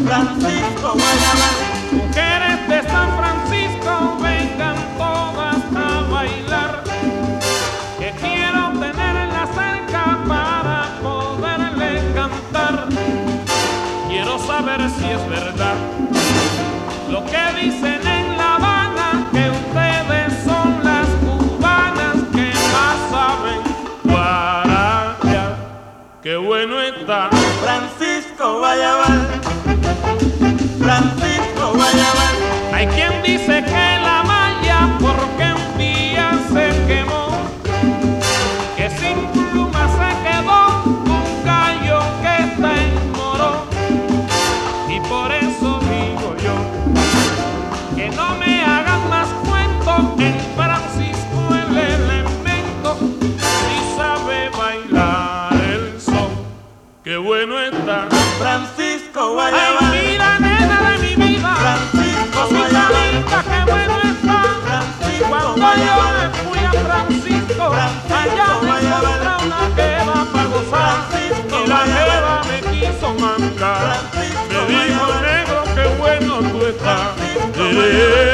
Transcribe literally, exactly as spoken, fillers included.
Francisco Guayabal. Mujeres de San Francisco, vengan todas a bailar, que quiero tenerla cerca para poderle cantar. Quiero saber si es verdad lo que dicen en La Habana, que ustedes son las cubanas que más saben guaracha. Qué bueno está Francisco Guayabal, Francisco Guayabal. Hay quien dice que la malla porque un día se quemó, que sin pluma se quedó un gallo que está en moro. Y por eso digo yo, que no me hagan más cuentos, en Francisco el elemento si sabe bailar el son. Qué bueno está Francisco Guayabal. Ay, mira, nena de mi vida, Francisco cosita Guayabal. linda, qué bueno está. Francisco Cuando yo Guayabal. me fui a Francisco, Francisco allá me Guayabal. encontré una jeva para gozar. Francisco Y la Guayabal. jeva me quiso mandar. Francisco Me dijo, Guayabal. negro, qué bueno tú estás. Francisco Eh, Guayabal.